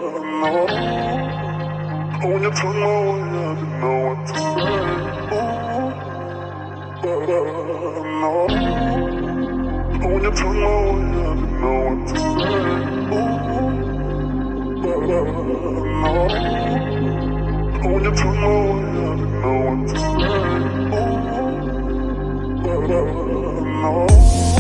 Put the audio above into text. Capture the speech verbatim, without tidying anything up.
When you took my way, I didn't know what to say. But I know. When you took my way, I didn't know what to say. But I know. When you took my way, I didn't know what to say. But I know.